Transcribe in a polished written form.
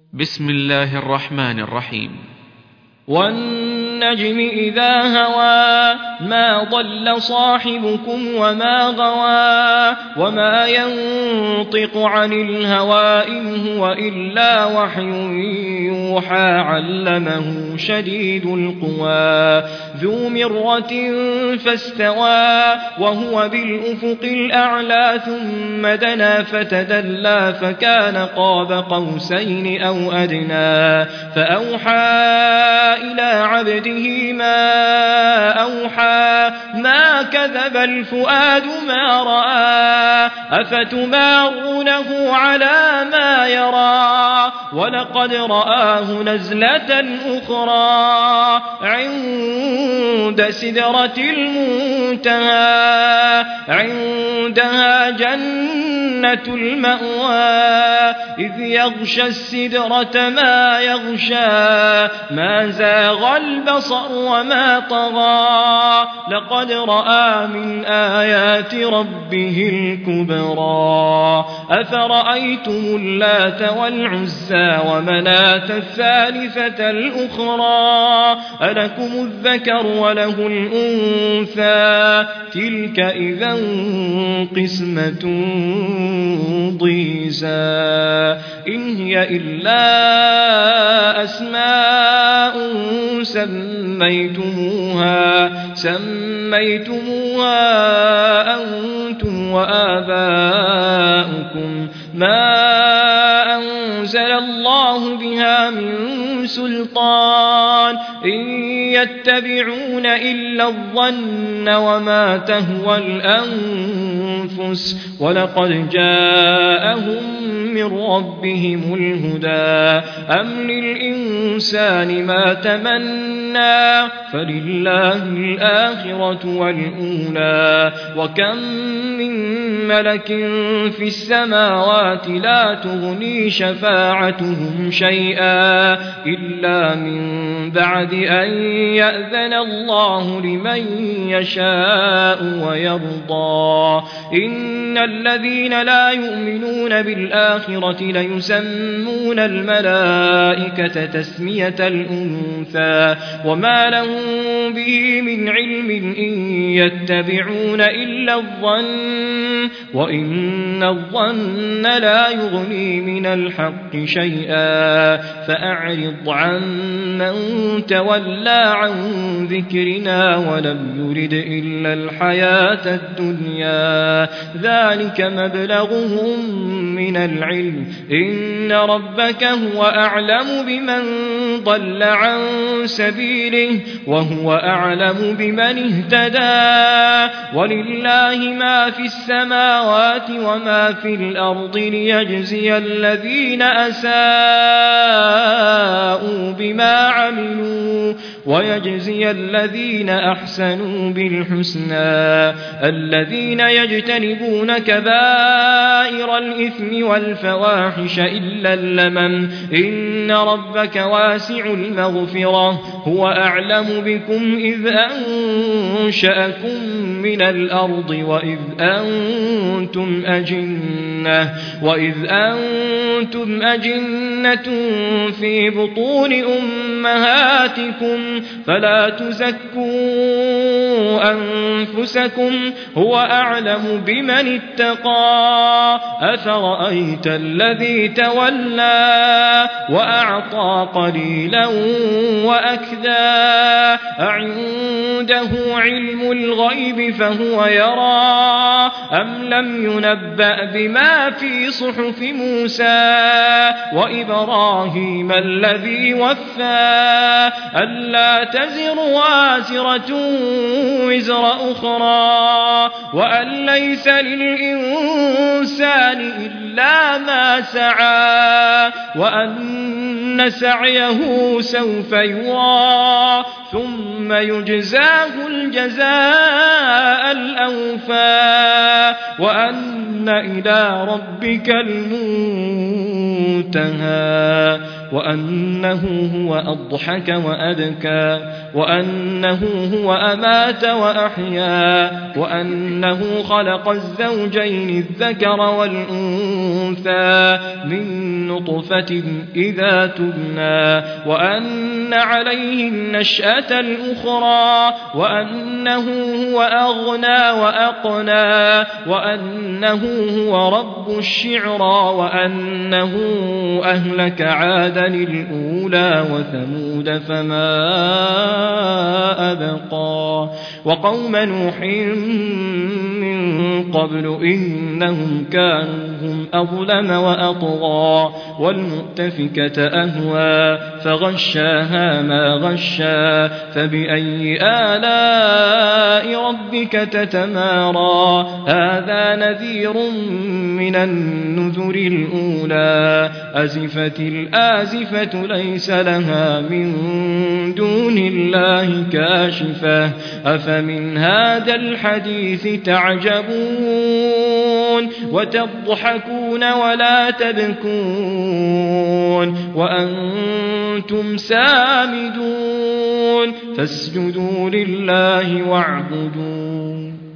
بسم الله الرحمن الرحيم. والنجم إذا هوى ما ضل صاحبكم وما غوى وما ينطق عن الهوى إن هو إلا وحي يوحى علمه شديد القوى ذو مرة فاستوى وهو بالأفق الأعلى ثم دنا فتدلى فكان قاب قوسين أو أدنى فأوحى إلى عبده ما أوحى ما كذب الفؤاد ما رأى أفتمارونه على ما يرى ولقد رآه نزلة أخرى عند سدرة المنتهى عندها جنة المأوى إذ يغشى السدرة ما يغشى ما زاغ البصر وما طغى لقد رأى من آيات ربه الكبرى أفرأيتم اللات والعزى ومناة الثالثة الأخرى ألكم الذكر وله الأنثى تلك إذا قسمة ضيزى إن هي إلا أسماء سميتموها أنتم وآباؤكم ما أنزل الله بها من سلطان إن يتبعون إلا الظن وما تهوى الأنفس ولقد جاءهم من ربهم الهدى أم للإنسان ما تمنى فلله الآخرة والأولى وكم من ملك في السماوات لا تغني شفاعتهم شيئا إلا من بعد أن يأذن الله لمن يشاء ويرضى إن الذين لا يؤمنون بالآخرة ليسمون الملائكة تسمية الأنثى وما لهم به من علم إن يتبعون إلا الظن وإن الظن لا يغني من الحق شيئا فأعرض عن من تولى عن ذكرنا ولم يرد إلا الحياة الدنيا ذلك مبلغهم من العلم إن ربك هو أعلم بمن ضل عن سبيله وهو أعلم بمن اهتدى ولله ما في السماوات وما في الأرض ليجزي الذين أساءوا بما عملوا ويجزي الذين أحسنوا بالحسنى الذين يجتنبون كبائر الإثم والفواحش إلا اللمم إن ربك واسع المغفرة هو أعلم بكم إذ أنشأكم من الأرض وإذ أنتم أجنة في بطون أمهاتكم فلا تزكوا أنفسكم هو أعلم بمن اتقى أفرأيت الذي تولى وأعطى قليلا وأكدى أعنده علم الغيب فهو يرى أم لم ينبأ بما في صحف موسى وإبراهيم الذي وفى ألا تزر وازرة وزر أخرى وأن ليس للإنسان إلا ما سعى وأن سعيه سوف يرى ثم يجزاه الجزاء الأوفى وأن إلى ربك المنتهى المنتهى وأنه هو أضحك وأبكى وأنه هو أمات وأحيا وأنه خلق الزوجين الذكر والأنثى من نطفة إذا تبنى وأن عليه النشأة الأخرى وأنه هو أغنى وأقنى وأنه هو رب الشعرى وأنه أهلك عادا الأولى وثمود فما أبقى وقوم نوح من قبل إنهم كانوا هم أظلم وأطغى والمؤتفكة أهوى فغشاها ما غشا فبأي آلاء ربك تتمارى هذا نذير من النذر الأولى أزفت الآزفة ليس لها من دون الله كاشفة أفمن هذا الحديث تعجبون وتضحكون ولا تبكون وأنتم سامدون فاسجدوا لله واعبدون